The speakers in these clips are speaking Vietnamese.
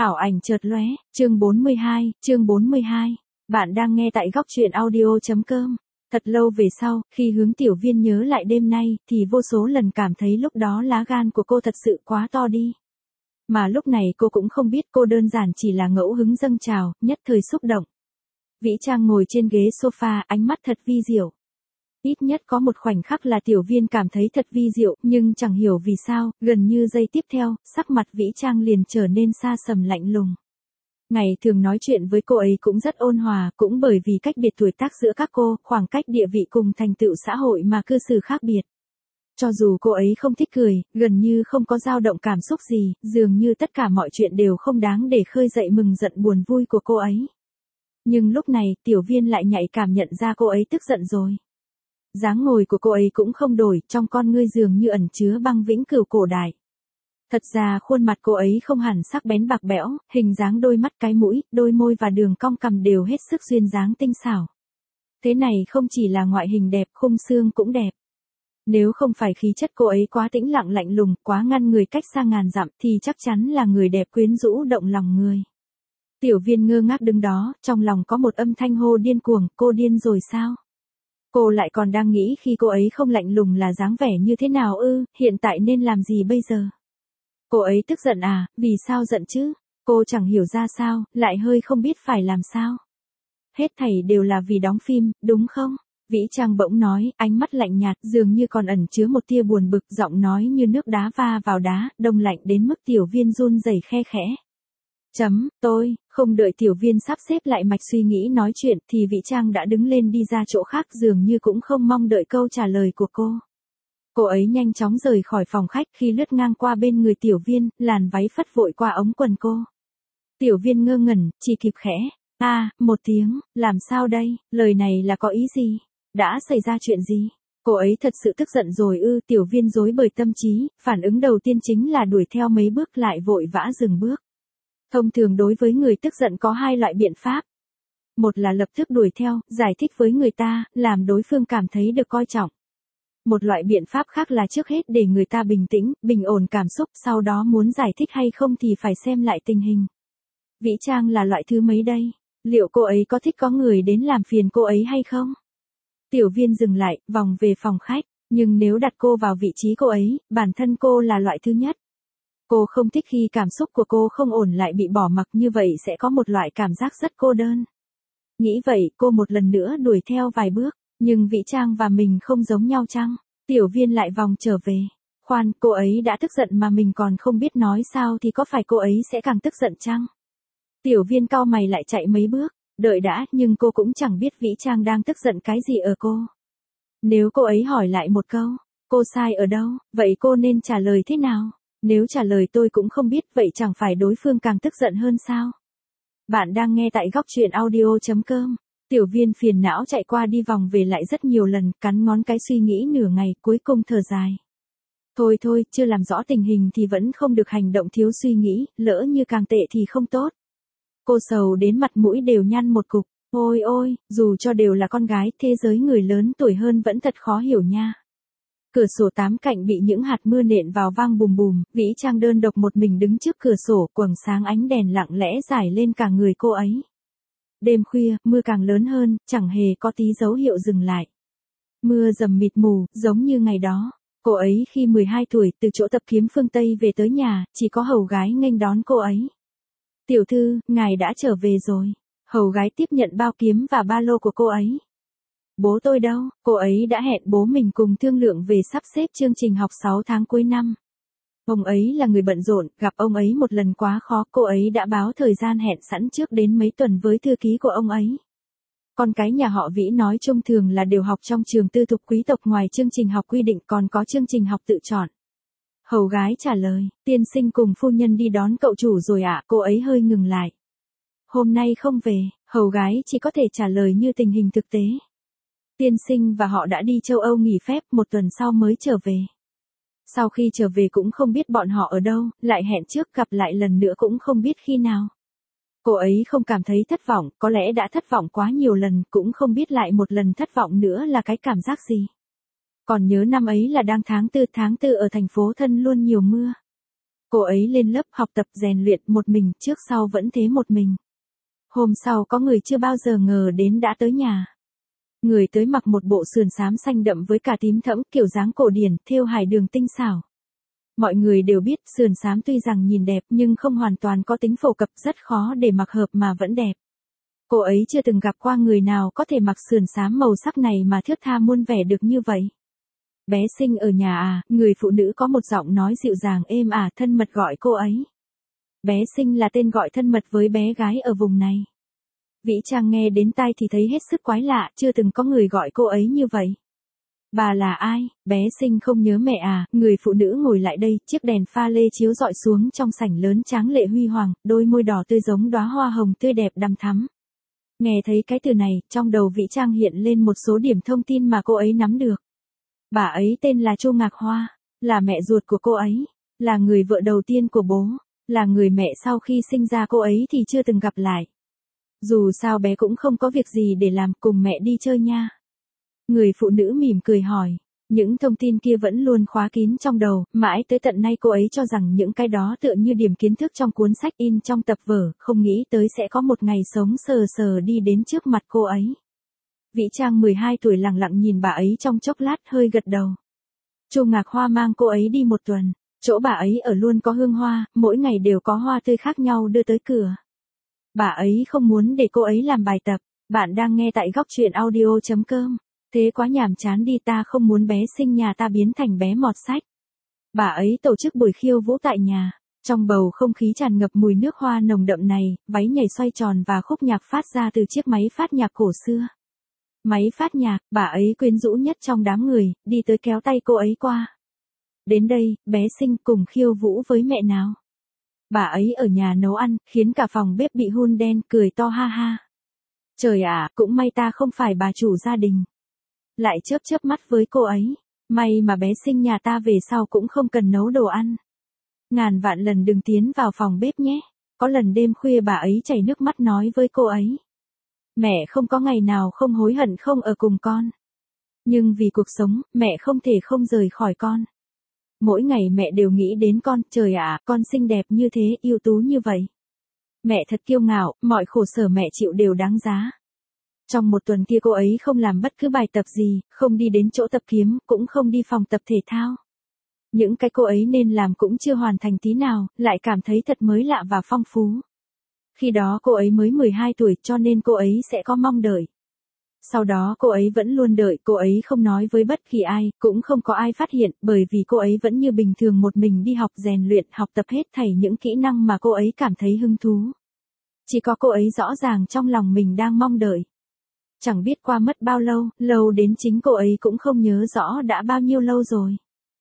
Ảo ảnh chợt lóe, chương 42. Bạn đang nghe tại góc truyện audio.com. Thật lâu về sau, khi Hướng Tiểu Viên nhớ lại đêm nay, thì vô số lần cảm thấy lúc đó lá gan của cô thật sự quá to đi. Mà lúc này cô cũng không biết cô đơn giản chỉ là ngẫu hứng dâng trào, nhất thời xúc động. Vĩ Trang ngồi trên ghế sofa, ánh mắt thật vi diệu. Ít nhất có một khoảnh khắc là Tiểu Viên cảm thấy thật vi diệu, nhưng chẳng hiểu vì sao, gần như giây tiếp theo, sắc mặt Vĩ Trang liền trở nên xa sầm lạnh lùng. Ngày thường nói chuyện với cô ấy cũng rất ôn hòa, cũng bởi vì cách biệt tuổi tác giữa các cô, khoảng cách địa vị cùng thành tựu xã hội mà cư xử khác biệt. Cho dù cô ấy không thích cười, gần như không có dao động cảm xúc gì, dường như tất cả mọi chuyện đều không đáng để khơi dậy mừng giận buồn vui của cô ấy. Nhưng lúc này, Tiểu Viên lại nhạy cảm nhận ra cô ấy tức giận rồi. Dáng ngồi của cô ấy cũng không đổi, trong con ngươi dường như ẩn chứa băng vĩnh cửu cổ đại. Thật ra khuôn mặt cô ấy không hẳn sắc bén bạc bẽo, hình dáng đôi mắt cái mũi, đôi môi và đường cong cằm đều hết sức duyên dáng tinh xảo. Thế này không chỉ là ngoại hình đẹp, khung xương cũng đẹp. Nếu không phải khí chất cô ấy quá tĩnh lặng lạnh lùng, quá ngăn người cách xa ngàn dặm thì chắc chắn là người đẹp quyến rũ động lòng người. Tiểu Viên ngơ ngác đứng đó, trong lòng có một âm thanh hô điên cuồng, cô điên rồi sao? Cô lại còn đang nghĩ khi cô ấy không lạnh lùng là dáng vẻ như thế nào ư, hiện tại nên làm gì bây giờ? Cô ấy tức giận à, vì sao giận chứ? Cô chẳng hiểu ra sao, lại hơi không biết phải làm sao. Hết thảy đều là vì đóng phim, đúng không? Vĩ Trang bỗng nói, ánh mắt lạnh nhạt, dường như còn ẩn chứa một tia buồn bực, giọng nói như nước đá va vào đá, đông lạnh đến mức Tiểu Viên run rẩy khe khẽ. Tôi, không đợi Tiểu Viên sắp xếp lại mạch suy nghĩ nói chuyện thì Vĩ Trang đã đứng lên đi ra chỗ khác, dường như cũng không mong đợi câu trả lời của cô. Cô ấy nhanh chóng rời khỏi phòng khách, khi lướt ngang qua bên người Tiểu Viên, làn váy phất vội qua ống quần cô. Tiểu Viên ngơ ngẩn, chỉ kịp khẽ, một tiếng, làm sao đây, lời này là có ý gì? Đã xảy ra chuyện gì? Cô ấy thật sự tức giận rồi ư? Tiểu Viên rối bời tâm trí, phản ứng đầu tiên chính là đuổi theo mấy bước lại vội vã dừng bước. Thông thường đối với người tức giận có hai loại biện pháp. Một là lập tức đuổi theo, giải thích với người ta, làm đối phương cảm thấy được coi trọng. Một loại biện pháp khác là trước hết để người ta bình tĩnh, bình ổn cảm xúc, sau đó muốn giải thích hay không thì phải xem lại tình hình. Vĩ Trang là loại thứ mấy đây? Liệu cô ấy có thích có người đến làm phiền cô ấy hay không? Tiểu Viên dừng lại, vòng về phòng khách, nhưng nếu đặt cô vào vị trí cô ấy, bản thân cô là loại thứ nhất. Cô không thích khi cảm xúc của cô không ổn lại bị bỏ mặc, như vậy sẽ có một loại cảm giác rất cô đơn. Nghĩ vậy, cô một lần nữa đuổi theo vài bước, nhưng Vĩ Trang và mình không giống nhau chăng? Tiểu Viên lại vòng trở về. Khoan, cô ấy đã tức giận mà mình còn không biết nói sao thì có phải cô ấy sẽ càng tức giận chăng? Tiểu Viên cau mày lại chạy mấy bước, đợi đã, nhưng cô cũng chẳng biết Vĩ Trang đang tức giận cái gì ở cô. Nếu cô ấy hỏi lại một câu, cô sai ở đâu, vậy cô nên trả lời thế nào? Nếu trả lời tôi cũng không biết, vậy chẳng phải đối phương càng tức giận hơn sao? Bạn đang nghe tại góc truyện audio.com. Tiểu Viên phiền não chạy qua đi vòng về lại rất nhiều lần, cắn ngón cái suy nghĩ nửa ngày, cuối cùng thở dài. Thôi, chưa làm rõ tình hình thì vẫn không được hành động thiếu suy nghĩ, lỡ như càng tệ thì không tốt. Cô sầu đến mặt mũi đều nhăn một cục. Ôi, dù cho đều là con gái, thế giới người lớn tuổi hơn vẫn thật khó hiểu nha. Cửa sổ tám cạnh bị những hạt mưa nện vào vang bùm bùm, Vĩ Trang đơn độc một mình đứng trước cửa sổ, quầng sáng ánh đèn lặng lẽ rải lên cả người cô ấy. Đêm khuya, mưa càng lớn hơn, chẳng hề có tí dấu hiệu dừng lại. Mưa dầm mịt mù, giống như ngày đó. Cô ấy khi 12 tuổi, từ chỗ tập kiếm phương Tây về tới nhà, chỉ có hầu gái nghênh đón cô ấy. Tiểu thư, ngài đã trở về rồi. Hầu gái tiếp nhận bao kiếm và ba lô của cô ấy. Bố tôi đâu? Cô ấy đã hẹn bố mình cùng thương lượng về sắp xếp chương trình học 6 tháng cuối năm. Ông ấy là người bận rộn, gặp ông ấy một lần quá khó, cô ấy đã báo thời gian hẹn sẵn trước đến mấy tuần với thư ký của ông ấy. Con cái nhà họ Vĩ nói chung thường là đều học trong trường tư thục quý tộc, ngoài chương trình học quy định còn có chương trình học tự chọn. Hầu gái trả lời, tiên sinh cùng phu nhân đi đón cậu chủ rồi ạ, cô ấy hơi ngừng lại. Hôm nay không về, hầu gái chỉ có thể trả lời như tình hình thực tế. Tiên sinh và họ đã đi châu Âu nghỉ phép, một tuần sau mới trở về. Sau khi trở về cũng không biết bọn họ ở đâu, lại hẹn trước gặp lại lần nữa cũng không biết khi nào. Cô ấy không cảm thấy thất vọng, có lẽ đã thất vọng quá nhiều lần, cũng không biết lại một lần thất vọng nữa là cái cảm giác gì. Còn nhớ năm ấy là đang tháng 4 ở thành phố thân luôn nhiều mưa. Cô ấy lên lớp học tập rèn luyện một mình, trước sau vẫn thế một mình. Hôm sau có người chưa bao giờ ngờ đến đã tới nhà. Người tới mặc một bộ sườn xám xanh đậm với cả tím thẫm, kiểu dáng cổ điển, thêu hài đường tinh xảo. Mọi người đều biết sườn xám tuy rằng nhìn đẹp nhưng không hoàn toàn có tính phổ cập, rất khó để mặc hợp mà vẫn đẹp. Cô ấy chưa từng gặp qua người nào có thể mặc sườn xám màu sắc này mà thướt tha muôn vẻ được như vậy. Bé Sinh ở nhà à, người phụ nữ có một giọng nói dịu dàng êm ả thân mật gọi cô ấy. Bé Sinh là tên gọi thân mật với bé gái ở vùng này. Vĩ Trang nghe đến tai thì thấy hết sức quái lạ, chưa từng có người gọi cô ấy như vậy. Bà là ai? Bé Sinh không nhớ mẹ à? Người phụ nữ ngồi lại đây, chiếc đèn pha lê chiếu rọi xuống trong sảnh lớn tráng lệ huy hoàng, đôi môi đỏ tươi giống đóa hoa hồng tươi đẹp đằm thắm. Nghe thấy cái từ này, trong đầu Vĩ Trang hiện lên một số điểm thông tin mà cô ấy nắm được. Bà ấy tên là Chu Ngạc Hoa, là mẹ ruột của cô ấy, là người vợ đầu tiên của bố, là người mẹ sau khi sinh ra cô ấy thì chưa từng gặp lại. Dù sao bé cũng không có việc gì để làm, cùng mẹ đi chơi nha. Người phụ nữ mỉm cười hỏi. Những thông tin kia vẫn luôn khóa kín trong đầu, mãi tới tận nay cô ấy cho rằng những cái đó tựa như điểm kiến thức trong cuốn sách in trong tập vở, không nghĩ tới sẽ có một ngày sống sờ sờ đi đến trước mặt cô ấy. Vĩ Trang 12 tuổi lặng lặng nhìn bà ấy trong chốc lát hơi gật đầu. Chu Ngạc Hoa mang cô ấy đi một tuần, chỗ bà ấy ở luôn có hương hoa, mỗi ngày đều có hoa tươi khác nhau đưa tới cửa. Bà ấy không muốn để cô ấy làm bài tập. Bạn đang nghe tại góc truyện audio.com. Thế quá nhàm chán đi, ta không muốn bé Sinh nhà ta biến thành bé mọt sách. Bà ấy tổ chức buổi khiêu vũ tại nhà. Trong bầu không khí tràn ngập mùi nước hoa nồng đậm này, váy nhảy xoay tròn và khúc nhạc phát ra từ chiếc máy phát nhạc cổ xưa. Máy phát nhạc, bà ấy quyến rũ nhất trong đám người, đi tới kéo tay cô ấy qua. Đến đây, bé Sinh cùng khiêu vũ với mẹ nào. Bà ấy ở nhà nấu ăn, khiến cả phòng bếp bị hun đen, cười to ha ha. Trời ạ, cũng may ta không phải bà chủ gia đình. Lại chớp mắt với cô ấy. May mà bé Sinh nhà ta về sau cũng không cần nấu đồ ăn. Ngàn vạn lần đừng tiến vào phòng bếp nhé. Có lần đêm khuya bà ấy chảy nước mắt nói với cô ấy. Mẹ không có ngày nào không hối hận không ở cùng con. Nhưng vì cuộc sống, mẹ không thể không rời khỏi con. Mỗi ngày mẹ đều nghĩ đến con, trời ạ, con xinh đẹp như thế, ưu tú như vậy. Mẹ thật kiêu ngạo, mọi khổ sở mẹ chịu đều đáng giá. Trong một tuần kia cô ấy không làm bất cứ bài tập gì, không đi đến chỗ tập kiếm, cũng không đi phòng tập thể thao. Những cái cô ấy nên làm cũng chưa hoàn thành tí nào, lại cảm thấy thật mới lạ và phong phú. Khi đó cô ấy mới 12 tuổi cho nên cô ấy sẽ có mong đợi. Sau đó cô ấy vẫn luôn đợi, cô ấy không nói với bất kỳ ai, cũng không có ai phát hiện, bởi vì cô ấy vẫn như bình thường một mình đi học rèn luyện, học tập hết thảy những kỹ năng mà cô ấy cảm thấy hứng thú. Chỉ có cô ấy rõ ràng trong lòng mình đang mong đợi. Chẳng biết qua mất bao lâu, lâu đến chính cô ấy cũng không nhớ rõ đã bao nhiêu lâu rồi.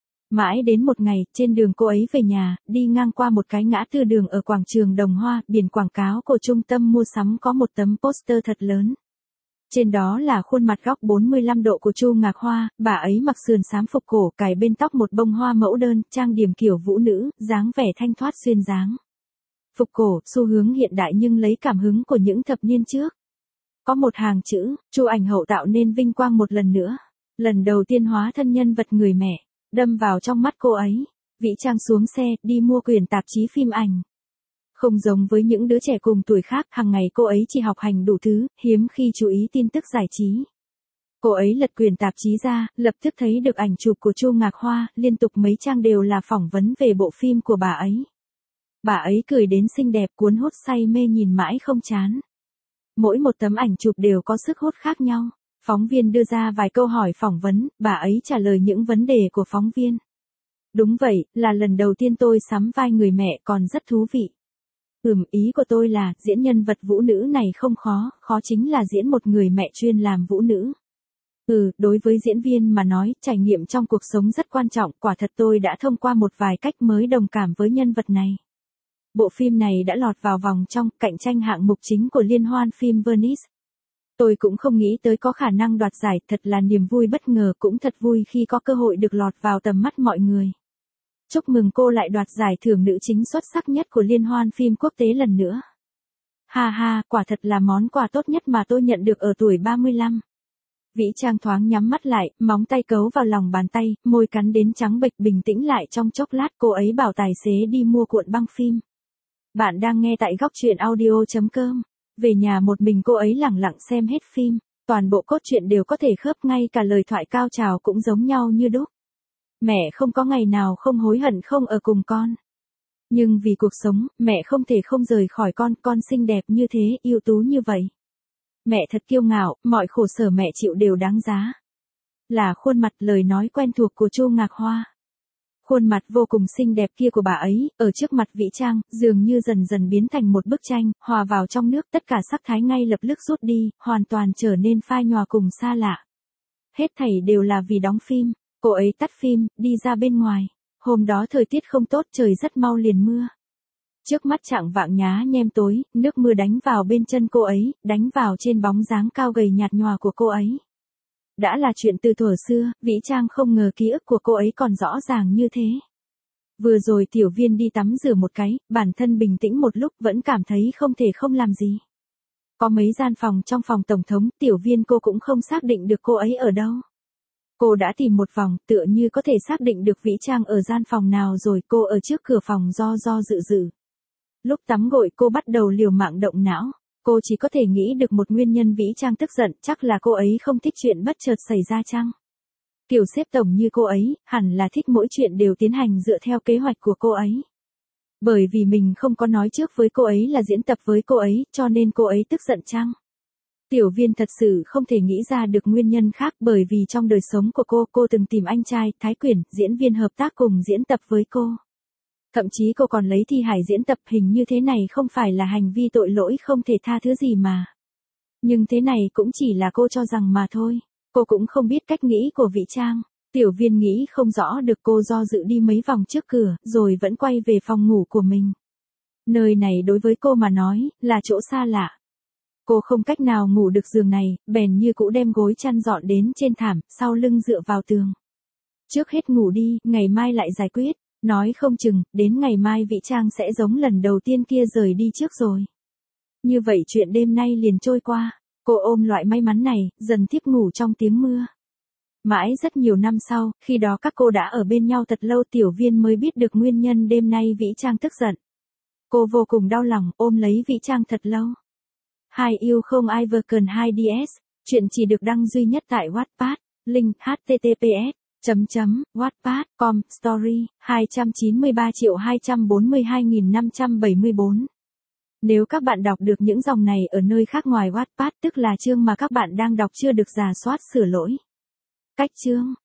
Mãi đến một ngày, trên đường cô ấy về nhà, đi ngang qua một cái ngã tư đường ở quảng trường Đồng Hoa, biển quảng cáo của trung tâm mua sắm có một tấm poster thật lớn. Trên đó là khuôn mặt góc 45 độ của Chu Ngạc Hoa, bà ấy mặc sườn xám phục cổ, cài bên tóc một bông hoa mẫu đơn, trang điểm kiểu vũ nữ, dáng vẻ thanh thoát xuyên dáng. Phục cổ, xu hướng hiện đại nhưng lấy cảm hứng của những thập niên trước. Có một hàng chữ, Chu Ảnh Hậu tạo nên vinh quang một lần nữa. Lần đầu tiên hóa thân nhân vật người mẹ, đâm vào trong mắt cô ấy. Vĩ Trang xuống xe, đi mua quyển tạp chí phim ảnh. Không giống với những đứa trẻ cùng tuổi khác, hàng ngày cô ấy chỉ học hành đủ thứ, hiếm khi chú ý tin tức giải trí. Cô ấy lật quyển tạp chí ra, lập tức thấy được ảnh chụp của Chu Ngạc Hoa, liên tục mấy trang đều là phỏng vấn về bộ phim của bà ấy. Bà ấy cười đến xinh đẹp, cuốn hút say mê nhìn mãi không chán. Mỗi một tấm ảnh chụp đều có sức hút khác nhau. Phóng viên đưa ra vài câu hỏi phỏng vấn, bà ấy trả lời những vấn đề của phóng viên. Đúng vậy, là lần đầu tiên tôi sắm vai người mẹ, còn rất thú vị. Ý của tôi là, diễn nhân vật vũ nữ này không khó, khó chính là diễn một người mẹ chuyên làm vũ nữ. Đối với diễn viên mà nói, trải nghiệm trong cuộc sống rất quan trọng, quả thật tôi đã thông qua một vài cách mới đồng cảm với nhân vật này. Bộ phim này đã lọt vào vòng trong, cạnh tranh hạng mục chính của liên hoan phim Venice. Tôi cũng không nghĩ tới có khả năng đoạt giải, thật là niềm vui bất ngờ, cũng thật vui khi có cơ hội được lọt vào tầm mắt mọi người. Chúc mừng cô lại đoạt giải thưởng nữ chính xuất sắc nhất của liên hoan phim quốc tế lần nữa. Ha ha, quả thật là món quà tốt nhất mà tôi nhận được ở tuổi 35. Vĩ Trang thoáng nhắm mắt lại, móng tay cấu vào lòng bàn tay, môi cắn đến trắng bệch, bình tĩnh lại trong chốc lát. Cô ấy bảo tài xế đi mua cuộn băng phim. Bạn đang nghe tại góc truyện audio.com. Về nhà một mình cô ấy lẳng lặng xem hết phim. Toàn bộ cốt truyện đều có thể khớp, ngay cả lời thoại cao trào cũng giống nhau như đúc. Mẹ không có ngày nào không hối hận không ở cùng con. Nhưng vì cuộc sống, mẹ không thể không rời khỏi con xinh đẹp như thế, ưu tú như vậy. Mẹ thật kiêu ngạo, mọi khổ sở mẹ chịu đều đáng giá. Là khuôn mặt, lời nói quen thuộc của Chu Ngạc Hoa. Khuôn mặt vô cùng xinh đẹp kia của bà ấy, ở trước mặt Vĩ Trang, dường như dần dần biến thành một bức tranh, hòa vào trong nước, tất cả sắc thái ngay lập tức rút đi, hoàn toàn trở nên phai nhòa cùng xa lạ. Hết thảy đều là vì đóng phim. Cô ấy tắt phim, đi ra bên ngoài. Hôm đó thời tiết không tốt, trời rất mau liền mưa. Trước mắt chạng vạng nhá nhem tối, nước mưa đánh vào bên chân cô ấy, đánh vào trên bóng dáng cao gầy nhạt nhòa của cô ấy. Đã là chuyện từ thuở xưa, Vĩ Trang không ngờ ký ức của cô ấy còn rõ ràng như thế. Vừa rồi Tiểu Viên đi tắm rửa một cái, bản thân bình tĩnh một lúc vẫn cảm thấy không thể không làm gì. Có mấy gian phòng trong phòng tổng thống, Tiểu Viên cô cũng không xác định được cô ấy ở đâu. Cô đã tìm một vòng, tựa như có thể xác định được Vĩ Trang ở gian phòng nào rồi. Cô ở trước cửa phòng do dự. Lúc tắm gội cô bắt đầu liều mạng động não. Cô chỉ có thể nghĩ được một nguyên nhân Vĩ Trang tức giận, chắc là cô ấy không thích chuyện bất chợt xảy ra chăng? Kiểu xếp tổng như cô ấy, hẳn là thích mỗi chuyện đều tiến hành dựa theo kế hoạch của cô ấy. Bởi vì mình không có nói trước với cô ấy là diễn tập với cô ấy, cho nên cô ấy tức giận chăng? Tiểu Viên thật sự không thể nghĩ ra được nguyên nhân khác, bởi vì trong đời sống của cô từng tìm anh trai, Thái Quyển, diễn viên hợp tác cùng diễn tập với cô. Thậm chí cô còn lấy thi hải diễn tập, hình như thế này không phải là hành vi tội lỗi không thể tha thứ gì mà. Nhưng thế này cũng chỉ là cô cho rằng mà thôi. Cô cũng không biết cách nghĩ của Vĩ Trang. Tiểu Viên nghĩ không rõ được, cô do dự đi mấy vòng trước cửa, rồi vẫn quay về phòng ngủ của mình. Nơi này đối với cô mà nói, là chỗ xa lạ. Cô không cách nào ngủ được giường này, bèn như cũ đem gối chăn dọn đến trên thảm, sau lưng dựa vào tường. Trước hết ngủ đi, ngày mai lại giải quyết. Nói không chừng, đến ngày mai Vĩ Trang sẽ giống lần đầu tiên kia rời đi trước rồi. Như vậy chuyện đêm nay liền trôi qua. Cô ôm loại may mắn này, dần thiếp ngủ trong tiếng mưa. Mãi rất nhiều năm sau, khi đó các cô đã ở bên nhau thật lâu, Tiểu Viên mới biết được nguyên nhân đêm nay Vĩ Trang tức giận. Cô vô cùng đau lòng, ôm lấy Vĩ Trang thật lâu. Hai yêu không ai vờ cần 2DS, chuyện chỉ được đăng duy nhất tại Wattpad, link https://wattpad.com, story, 293.242.574. Nếu các bạn đọc được những dòng này ở nơi khác ngoài Wattpad, tức là chương mà các bạn đang đọc chưa được rà soát sửa lỗi. Cách chương